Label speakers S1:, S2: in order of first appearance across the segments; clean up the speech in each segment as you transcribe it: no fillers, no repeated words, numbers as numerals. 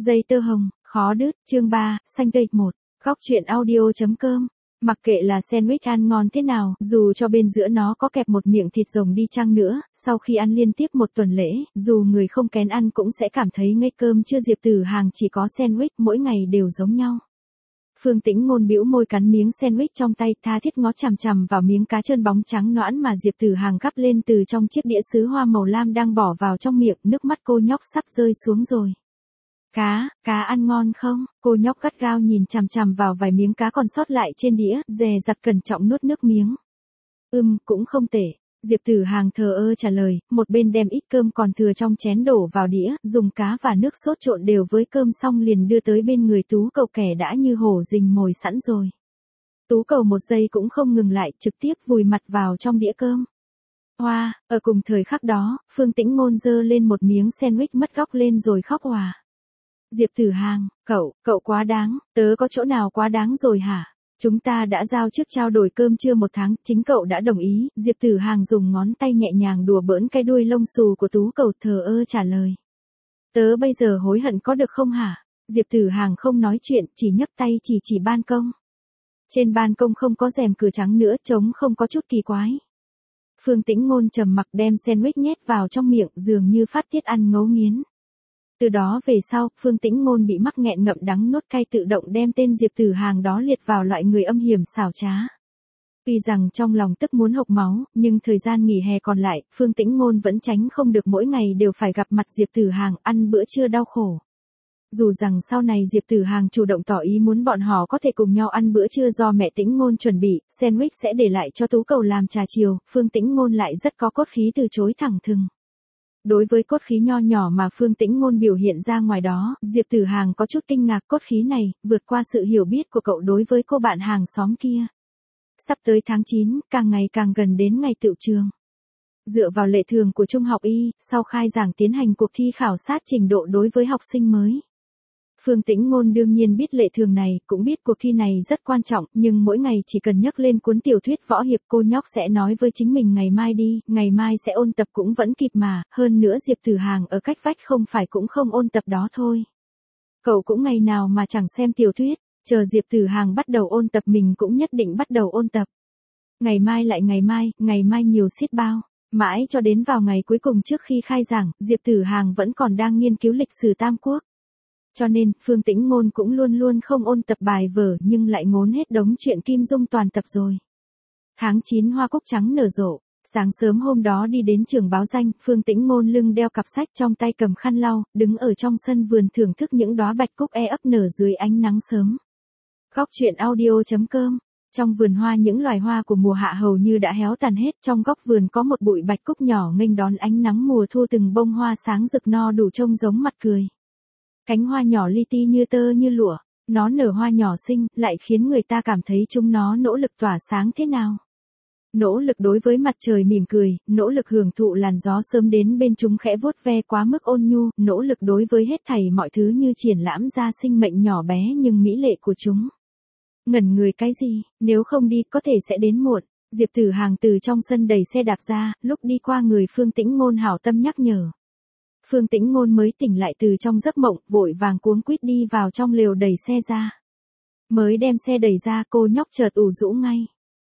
S1: Dây tơ hồng, khó đứt, chương 3, xanh tươi 1, góc truyện audio.com. Mặc kệ là sandwich ăn ngon thế nào, dù cho bên giữa nó có kẹp một miệng thịt rồng đi chăng nữa, sau khi ăn liên tiếp một tuần lễ, dù người không kén ăn cũng sẽ cảm thấy ngây cơm chưa. Diệp Tử Hàng chỉ có sandwich, mỗi ngày đều giống nhau. Phương Tĩnh Ngôn bĩu môi cắn miếng sandwich trong tay, tha thiết ngó chằm chằm vào miếng cá trơn bóng trắng nõn mà Diệp Tử Hàng gắp lên từ trong chiếc đĩa sứ hoa màu lam đang bỏ vào trong miệng, nước mắt cô nhóc sắp rơi xuống rồi. Cá ăn ngon không? Cô nhóc gắt gao nhìn chằm chằm vào vài miếng cá còn sót lại trên đĩa, dè dặt cẩn trọng nuốt nước miếng. Cũng không tệ. Diệp Tử Hàng thờ ơ trả lời, một bên đem ít cơm còn thừa trong chén đổ vào đĩa, dùng cá và nước sốt trộn đều với cơm xong liền đưa tới bên người Tú Cầu kẻ đã như hổ rình mồi sẵn rồi. Tú Cầu một giây cũng không ngừng lại, trực tiếp vùi mặt vào trong đĩa cơm. Hoa, ở cùng thời khắc đó, Phương Tĩnh Ngôn giơ lên một miếng sandwich mất góc lên rồi khóc òa. Diệp Tử Hàng, cậu quá đáng, tớ có chỗ nào quá đáng rồi hả? Chúng ta đã giao trước trao đổi cơm trưa 1 tháng, chính cậu đã đồng ý. Diệp Tử Hàng dùng ngón tay nhẹ nhàng đùa bỡn cái đuôi lông xù của Tú Cầu, thờ ơ trả lời. Tớ bây giờ hối hận có được không hả? Diệp Tử Hàng không nói chuyện, chỉ nhấc tay chỉ ban công. Trên ban công không có rèm cửa trắng nữa, trống không có chút kỳ quái. Phương Tĩnh Ngôn trầm mặc đem sandwich nhét vào trong miệng, dường như phát tiết ăn ngấu nghiến. Từ đó về sau, Phương Tĩnh Ngôn bị mắc nghẹn ngậm đắng nuốt cay, tự động đem tên Diệp Tử Hàng đó liệt vào loại người âm hiểm xảo trá. Tuy rằng trong lòng tức muốn hộc máu, nhưng thời gian nghỉ hè còn lại, Phương Tĩnh Ngôn vẫn tránh không được mỗi ngày đều phải gặp mặt Diệp Tử Hàng, ăn bữa trưa đau khổ. Dù rằng sau này Diệp Tử Hàng chủ động tỏ ý muốn bọn họ có thể cùng nhau ăn bữa trưa do mẹ Tĩnh Ngôn chuẩn bị, sandwich sẽ để lại cho Tú Cầu làm trà chiều, Phương Tĩnh Ngôn lại rất có cốt khí từ chối thẳng thừng. Đối với cốt khí nho nhỏ mà Phương Tĩnh Ngôn biểu hiện ra ngoài đó, Diệp Tử Hàng có chút kinh ngạc. Cốt khí này vượt qua sự hiểu biết của cậu đối với cô bạn hàng xóm kia. Sắp tới tháng 9, càng ngày càng gần đến ngày tựu trường. Dựa vào lệ thường của Trung học Y, sau khai giảng tiến hành cuộc thi khảo sát trình độ đối với học sinh mới. Phương Tĩnh Ngôn đương nhiên biết lệ thường này, cũng biết cuộc thi này rất quan trọng, nhưng mỗi ngày chỉ cần nhắc lên cuốn tiểu thuyết võ hiệp, cô nhóc sẽ nói với chính mình ngày mai đi, ngày mai sẽ ôn tập cũng vẫn kịp mà, hơn nữa Diệp Tử Hàng ở cách vách không phải cũng không ôn tập đó thôi. Cậu cũng ngày nào mà chẳng xem tiểu thuyết, chờ Diệp Tử Hàng bắt đầu ôn tập mình cũng nhất định bắt đầu ôn tập. Ngày mai lại ngày mai nhiều xiết bao. Mãi cho đến vào ngày cuối cùng trước khi khai giảng, Diệp Tử Hàng vẫn còn đang nghiên cứu lịch sử Tam Quốc. Cho nên, Phương Tĩnh Ngôn cũng luôn luôn không ôn tập bài vở nhưng lại ngốn hết đống chuyện Kim Dung toàn tập rồi. Tháng 9 hoa cúc trắng nở rộ. Sáng sớm hôm đó đi đến trường báo danh, Phương Tĩnh Ngôn lưng đeo cặp sách, trong tay cầm khăn lau, đứng ở trong sân vườn thưởng thức những đóa bạch cúc ấp nở dưới ánh nắng sớm. Góc truyện audio.com. Trong vườn hoa những loài hoa của mùa hạ hầu như đã héo tàn hết, trong góc vườn có một bụi bạch cúc nhỏ nghênh đón ánh nắng mùa thu, từng bông hoa sáng rực no đủ trông giống mặt cười. Cánh hoa nhỏ li ti như tơ như lụa, nó nở hoa nhỏ xinh, lại khiến người ta cảm thấy chúng nó nỗ lực tỏa sáng thế nào. Nỗ lực đối với mặt trời mỉm cười, nỗ lực hưởng thụ làn gió sớm đến bên chúng khẽ vuốt ve quá mức ôn nhu, nỗ lực đối với hết thảy mọi thứ như triển lãm ra sinh mệnh nhỏ bé nhưng mỹ lệ của chúng. Ngẩn người cái gì, nếu không đi có thể sẽ đến muộn. Diệp Tử Hàng từ trong sân đẩy xe đạp ra, lúc đi qua người Phương Tĩnh Ngôn hảo tâm nhắc nhở. Phương Tĩnh Ngôn mới tỉnh lại từ trong giấc mộng, vội vàng cuống quýt đi vào trong lều đẩy xe ra. Mới đem xe đẩy ra, cô nhóc chợt ủ rũ ngay.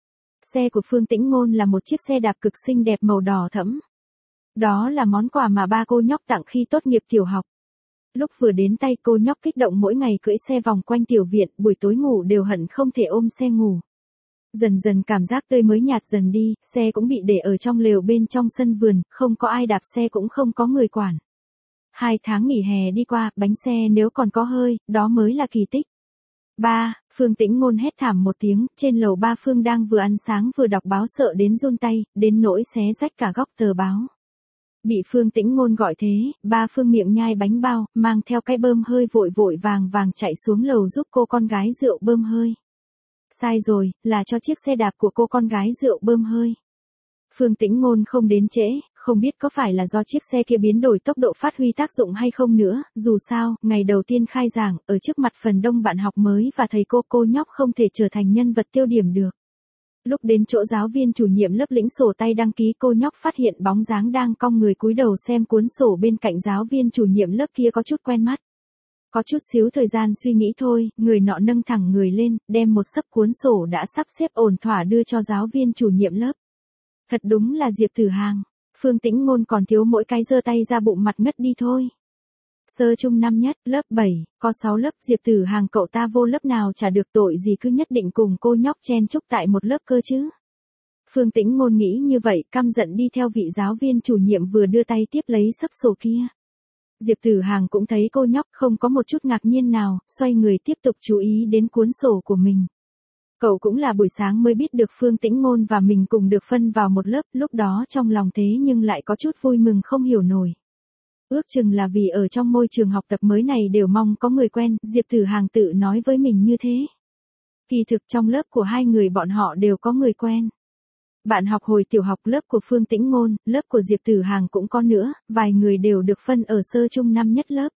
S1: Xe của Phương Tĩnh Ngôn là một chiếc xe đạp cực xinh đẹp màu đỏ thẫm. Đó là món quà mà ba cô nhóc tặng khi tốt nghiệp tiểu học. Lúc vừa đến tay, cô nhóc kích động mỗi ngày cưỡi xe vòng quanh tiểu viện, buổi tối ngủ đều hận không thể ôm xe ngủ. Dần dần cảm giác tươi mới nhạt dần đi, xe cũng bị để ở trong lều bên trong sân vườn, không có ai đạp xe cũng không có người quản. 2 tháng nghỉ hè đi qua, bánh xe nếu còn có hơi, đó mới là kỳ tích. Ba, Phương Tĩnh Ngôn hét thảm một tiếng, trên lầu ba Phương đang vừa ăn sáng vừa đọc báo sợ đến run tay, đến nỗi xé rách cả góc tờ báo. Bị Phương Tĩnh Ngôn gọi thế, ba Phương miệng nhai bánh bao, mang theo cái bơm hơi vội vàng chạy xuống lầu giúp cô con gái rượu bơm hơi. Sai rồi, là cho chiếc xe đạp của cô con gái rượu bơm hơi. Phương Tĩnh Ngôn không đến trễ, không biết có phải là do chiếc xe kia biến đổi tốc độ phát huy tác dụng hay không nữa, dù sao, ngày đầu tiên khai giảng, ở trước mặt phần đông bạn học mới và thầy cô nhóc không thể trở thành nhân vật tiêu điểm được. Lúc đến chỗ giáo viên chủ nhiệm lớp lĩnh sổ tay đăng ký, cô nhóc phát hiện bóng dáng đang cong người cúi đầu xem cuốn sổ bên cạnh giáo viên chủ nhiệm lớp kia có chút quen mắt. Có chút xíu thời gian suy nghĩ thôi, người nọ nâng thẳng người lên, đem một xấp cuốn sổ đã sắp xếp ổn thỏa đưa cho giáo viên chủ nhiệm lớp. Thật đúng là Diệp Tử Hàng. Phương Tĩnh Ngôn còn thiếu mỗi cái giơ tay ra bụng mặt ngất đi thôi. Sơ trung năm nhất, lớp 7, có 6 lớp, Diệp Tử Hàng cậu ta vô lớp nào chả được, tội gì cứ nhất định cùng cô nhóc chen chúc tại một lớp cơ chứ. Phương Tĩnh Ngôn nghĩ như vậy, căm giận đi theo vị giáo viên chủ nhiệm vừa đưa tay tiếp lấy xấp sổ kia. Diệp Tử Hàng cũng thấy cô nhóc không có một chút ngạc nhiên nào, xoay người tiếp tục chú ý đến cuốn sổ của mình. Cậu cũng là buổi sáng mới biết được Phương Tĩnh Ngôn và mình cùng được phân vào một lớp, lúc đó trong lòng thế nhưng lại có chút vui mừng không hiểu nổi. Ước chừng là vì ở trong môi trường học tập mới này đều mong có người quen, Diệp Tử Hàng tự nói với mình như thế. Kỳ thực trong lớp của hai người bọn họ đều có người quen. Bạn học hồi tiểu học lớp của Phương Tĩnh Ngôn, lớp của Diệp Tử Hàng cũng có nữa, vài người đều được phân ở sơ trung năm nhất lớp.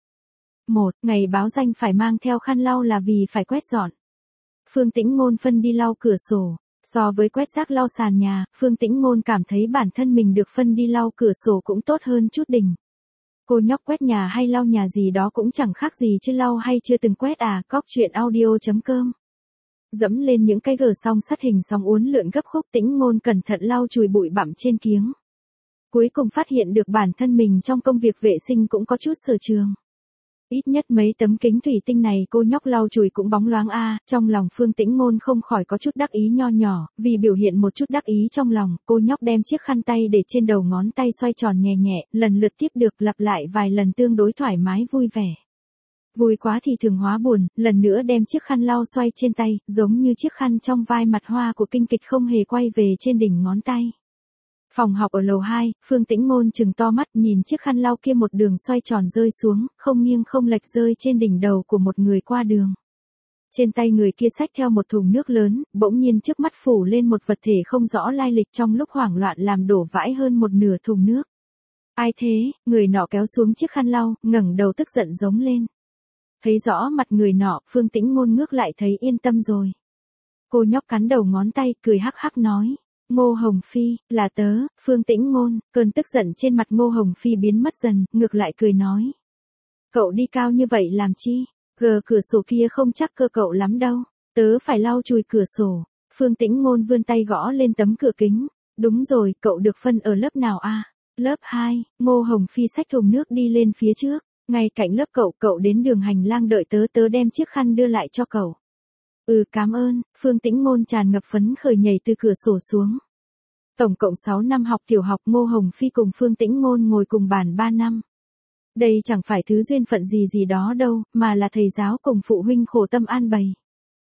S1: 1. Ngày báo danh phải mang theo khăn lau là vì phải quét dọn. Phương Tĩnh Ngôn phân đi lau cửa sổ. So với quét rác lau sàn nhà, Phương Tĩnh Ngôn cảm thấy bản thân mình được phân đi lau cửa sổ cũng tốt hơn chút đỉnh. Cô nhóc quét nhà hay lau nhà gì đó cũng chẳng khác gì chứ lau hay chưa từng quét à. Cóc truyện audio.com. Dẫm lên những cái gờ song sắt hình sóng uốn lượn gấp khúc, Tĩnh Ngôn cẩn thận lau chùi bụi bặm trên kiếng. Cuối cùng phát hiện được bản thân mình trong công việc vệ sinh cũng có chút sở trường. Ít nhất mấy tấm kính thủy tinh này cô nhóc lau chùi cũng bóng loáng a. Trong lòng Phương Tĩnh Ngôn không khỏi có chút đắc ý nho nhỏ, vì biểu hiện một chút đắc ý trong lòng, cô nhóc đem chiếc khăn tay để trên đầu ngón tay xoay tròn nhẹ nhẹ, lần lượt tiếp được lặp lại vài lần tương đối thoải mái vui vẻ. Vui quá thì thường hóa buồn, lần nữa đem chiếc khăn lau xoay trên tay, giống như chiếc khăn trong vai mặt hoa của kinh kịch không hề quay về trên đỉnh ngón tay. Phòng học ở lầu 2, Phương Tĩnh Ngôn trừng to mắt nhìn chiếc khăn lau kia một đường xoay tròn rơi xuống, không nghiêng không lệch rơi trên đỉnh đầu của một người qua đường. Trên tay người kia xách theo một thùng nước lớn, bỗng nhiên trước mắt phủ lên một vật thể không rõ lai lịch, trong lúc hoảng loạn làm đổ vãi hơn một nửa thùng nước. Ai thế? Người nọ kéo xuống chiếc khăn lau, ngẩng đầu tức giận giống lên. Thấy rõ mặt người nọ, Phương Tĩnh Ngôn ngước lại thấy yên tâm rồi. Cô nhóc cắn đầu ngón tay, cười hắc hắc nói. Ngô Hồng Phi, là tớ. Phương Tĩnh Ngôn, cơn tức giận trên mặt Ngô Hồng Phi biến mất dần, ngược lại cười nói. Cậu đi cao như vậy làm chi? Gờ cửa sổ kia không chắc cơ cậu lắm đâu. Tớ phải lau chùi cửa sổ. Phương Tĩnh Ngôn vươn tay gõ lên tấm cửa kính. Đúng rồi, cậu được phân ở lớp nào a? Lớp 2, Ngô Hồng Phi xách thùng nước đi lên phía trước. Ngay cạnh lớp cậu đến đường hành lang đợi tớ đem chiếc khăn đưa lại cho cậu. Cảm ơn. Phương Tĩnh Ngôn tràn ngập phấn khởi nhảy từ cửa sổ xuống. Tổng cộng 6 năm học tiểu học, Ngô Hồng Phi cùng Phương Tĩnh Ngôn ngồi cùng bàn 3 năm. Đây chẳng phải thứ duyên phận gì đó đâu, mà là thầy giáo cùng phụ huynh khổ tâm an bày.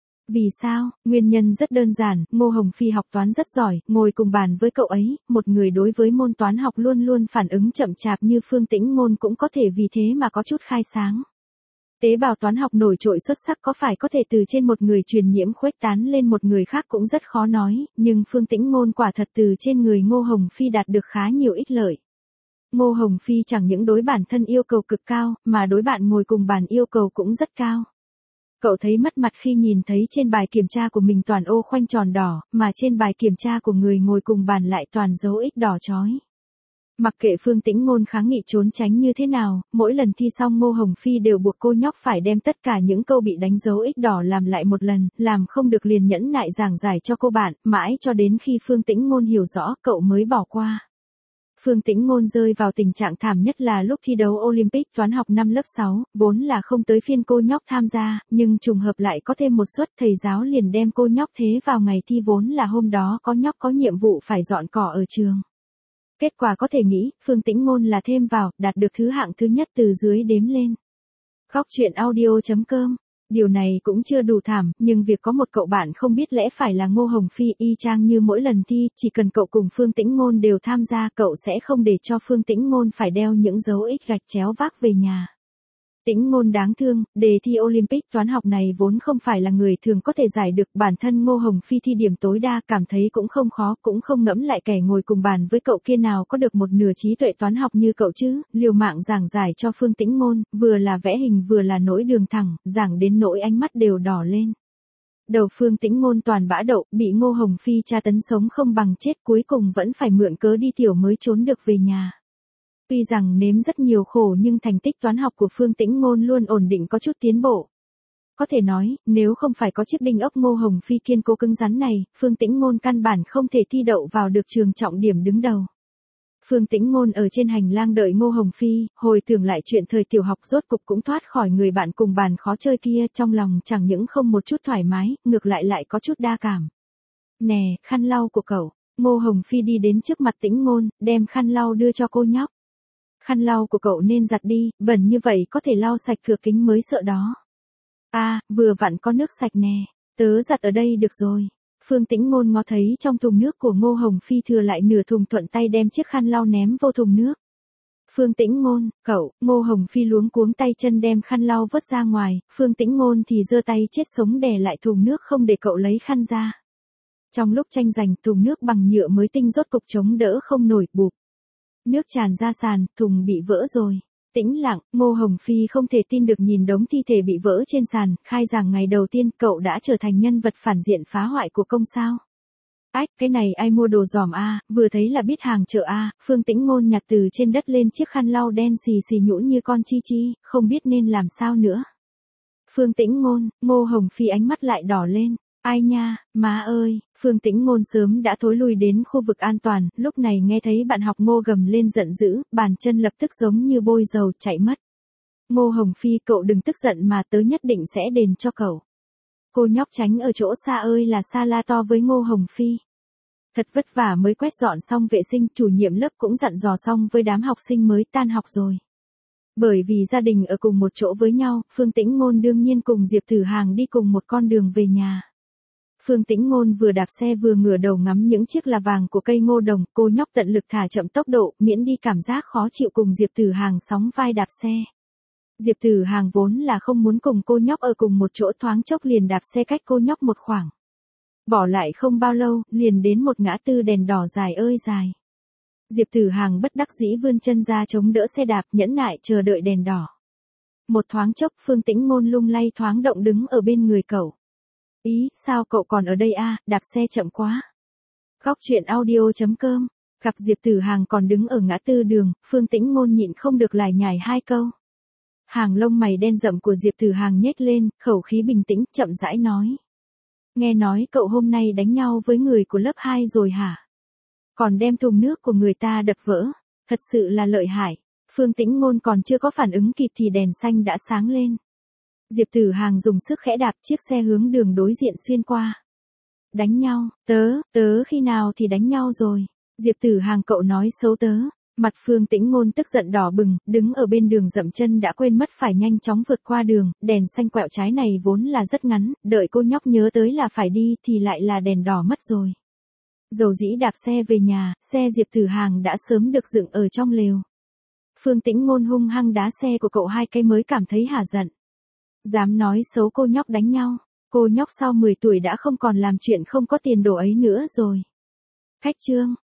S1: Vì sao? Nguyên nhân rất đơn giản, Ngô Hồng Phi học toán rất giỏi, ngồi cùng bàn với cậu ấy, một người đối với môn toán học luôn luôn phản ứng chậm chạp như Phương Tĩnh Ngôn cũng có thể vì thế mà có chút khai sáng. Tế bào toán học nổi trội xuất sắc có phải có thể từ trên một người truyền nhiễm khuếch tán lên một người khác cũng rất khó nói, nhưng Phương Tĩnh Ngôn quả thật từ trên người Ngô Hồng Phi đạt được khá nhiều ích lợi. Ngô Hồng Phi chẳng những đối bản thân yêu cầu cực cao, mà đối bạn ngồi cùng bàn yêu cầu cũng rất cao. Cậu thấy mất mặt khi nhìn thấy trên bài kiểm tra của mình toàn ô khoanh tròn đỏ, mà trên bài kiểm tra của người ngồi cùng bàn lại toàn dấu ích đỏ chói. Mặc kệ Phương Tĩnh Ngôn kháng nghị trốn tránh như thế nào, mỗi lần thi xong Ngô Hồng Phi đều buộc cô nhóc phải đem tất cả những câu bị đánh dấu ích đỏ làm lại một lần, làm không được liền nhẫn nại giảng giải cho cô bạn, mãi cho đến khi Phương Tĩnh Ngôn hiểu rõ cậu mới bỏ qua. Phương Tĩnh Ngôn rơi vào tình trạng thảm nhất là lúc thi đấu Olympic toán học năm lớp 6, vốn là không tới phiên cô nhóc tham gia, nhưng trùng hợp lại có thêm một suất, thầy giáo liền đem cô nhóc thế vào ngày thi vốn là hôm đó có nhóc có nhiệm vụ phải dọn cỏ ở trường. Kết quả có thể nghĩ, Phương Tĩnh Ngôn là thêm vào, đạt được thứ hạng thứ nhất từ dưới đếm lên. Cóc truyện audio.com. Điều này cũng chưa đủ thảm, nhưng việc có một cậu bạn không biết lẽ phải là Ngô Hồng Phi y chang như mỗi lần thi, chỉ cần cậu cùng Phương Tĩnh Ngôn đều tham gia, cậu sẽ không để cho Phương Tĩnh Ngôn phải đeo những dấu ích gạch chéo vác về nhà. Tĩnh Ngôn đáng thương, đề thi Olympic toán học này vốn không phải là người thường có thể giải được, bản thân Ngô Hồng Phi thi điểm tối đa cảm thấy cũng không khó, cũng không ngẫm lại kẻ ngồi cùng bàn với cậu kia nào có được một nửa trí tuệ toán học như cậu chứ, liều mạng giảng giải cho Phương Tĩnh Ngôn, vừa là vẽ hình vừa là nỗi đường thẳng, giảng đến nỗi ánh mắt đều đỏ lên. Đầu Phương Tĩnh Ngôn toàn bã đậu, bị Ngô Hồng Phi tra tấn sống không bằng chết, cuối cùng vẫn phải mượn cớ đi tiểu mới trốn được về nhà. Tuy rằng nếm rất nhiều khổ nhưng thành tích toán học của Phương Tĩnh Ngôn luôn ổn định có chút tiến bộ. Có thể nói, nếu không phải có chiếc đinh ốc Ngô Hồng Phi kiên cố cứng rắn này, Phương Tĩnh Ngôn căn bản không thể thi đậu vào được trường trọng điểm đứng đầu. Phương Tĩnh Ngôn ở trên hành lang đợi Ngô Hồng Phi, hồi tưởng lại chuyện thời tiểu học rốt cục cũng thoát khỏi người bạn cùng bàn khó chơi kia, trong lòng chẳng những không một chút thoải mái, ngược lại có chút đa cảm. Nè, khăn lau của cậu. Ngô Hồng Phi đi đến trước mặt Tĩnh Ngôn, đem khăn lau đưa cho cô nhóc. Khăn lau của cậu nên giặt đi, bẩn như vậy có thể lau sạch cửa kính mới sợ đó. Vừa vặn có nước sạch nè, tớ giặt ở đây được rồi. Phương Tĩnh Ngôn ngó thấy trong thùng nước của Ngô Hồng Phi thừa lại nửa thùng, thuận tay đem chiếc khăn lau ném vô thùng nước. Phương Tĩnh Ngôn, cậu. Ngô Hồng Phi luống cuống tay chân đem khăn lau vớt ra ngoài, Phương Tĩnh Ngôn thì giơ tay chết sống đè lại thùng nước không để cậu lấy khăn ra. Trong lúc tranh giành, thùng nước bằng nhựa mới tinh rốt cục chống đỡ không nổi, bụp. Nước tràn ra sàn, thùng bị vỡ rồi. Tĩnh lặng, Ngô Hồng Phi không thể tin được nhìn đống thi thể bị vỡ trên sàn, khai giảng ngày đầu tiên cậu đã trở thành nhân vật phản diện phá hoại của công sao. Ách, cái này ai mua đồ giòm vừa thấy là biết hàng chợ Phương Tĩnh Ngôn nhặt từ trên đất lên chiếc khăn lau đen xì xì nhũn như con chi chi, không biết nên làm sao nữa. Phương Tĩnh Ngôn, Ngô Hồng Phi ánh mắt lại đỏ lên. Ai nha, má ơi, Phương Tĩnh Ngôn sớm đã thối lui đến khu vực an toàn, lúc này nghe thấy bạn học Ngô gầm lên giận dữ, bàn chân lập tức giống như bôi dầu chạy mất. Ngô Hồng Phi, cậu đừng tức giận mà tớ nhất định sẽ đền cho cậu. Cô nhóc tránh ở chỗ xa ơi là xa la to với Ngô Hồng Phi. Thật vất vả mới quét dọn xong vệ sinh, chủ nhiệm lớp cũng dặn dò xong với đám học sinh mới tan học rồi. Bởi vì gia đình ở cùng một chỗ với nhau, Phương Tĩnh Ngôn đương nhiên cùng Diệp Thử Hàng đi cùng một con đường về nhà. Phương Tĩnh Ngôn vừa đạp xe vừa ngửa đầu ngắm những chiếc là vàng của cây ngô đồng, cô nhóc tận lực thả chậm tốc độ, miễn đi cảm giác khó chịu cùng Diệp Thử Hàng sóng vai đạp xe. Diệp Thử Hàng vốn là không muốn cùng cô nhóc ở cùng một chỗ, thoáng chốc liền đạp xe cách cô nhóc một khoảng. Bỏ lại không bao lâu, liền đến một ngã tư đèn đỏ dài ơi dài. Diệp Thử Hàng bất đắc dĩ vươn chân ra chống đỡ xe đạp, nhẫn nại chờ đợi đèn đỏ. Một thoáng chốc, Phương Tĩnh Ngôn lung lay thoáng động đứng ở bên người cậu. Ý, sao cậu còn ở đây đạp xe chậm quá. Góc truyện audio.com. Gặp Diệp Thử Hàng còn đứng ở ngã tư đường, Phương Tĩnh Ngôn nhịn không được lải nhải hai câu. Hàng lông mày đen rậm của Diệp Thử Hàng nhếch lên, khẩu khí bình tĩnh, chậm rãi nói. Nghe nói cậu hôm nay đánh nhau với người của lớp 2 rồi hả? Còn đem thùng nước của người ta đập vỡ. Thật sự là lợi hại. Phương Tĩnh Ngôn còn chưa có phản ứng kịp thì đèn xanh đã sáng lên. Diệp Thử Hàng dùng sức khẽ đạp, chiếc xe hướng đường đối diện xuyên qua. Đánh nhau, tớ khi nào thì đánh nhau rồi. Diệp Thử Hàng, cậu nói xấu tớ. Mặt Phương Tĩnh Ngôn tức giận đỏ bừng, đứng ở bên đường dậm chân đã quên mất phải nhanh chóng vượt qua đường, đèn xanh quẹo trái này vốn là rất ngắn, đợi cô nhóc nhớ tới là phải đi thì lại là đèn đỏ mất rồi. Dầu dĩ đạp xe về nhà, xe Diệp Thử Hàng đã sớm được dựng ở trong lều. Phương Tĩnh Ngôn hung hăng đá xe của cậu hai cái mới cảm thấy hả giận. Dám nói xấu cô nhóc đánh nhau, cô nhóc sau 10 tuổi đã không còn làm chuyện không có tiền đồ ấy nữa rồi. Khách trương,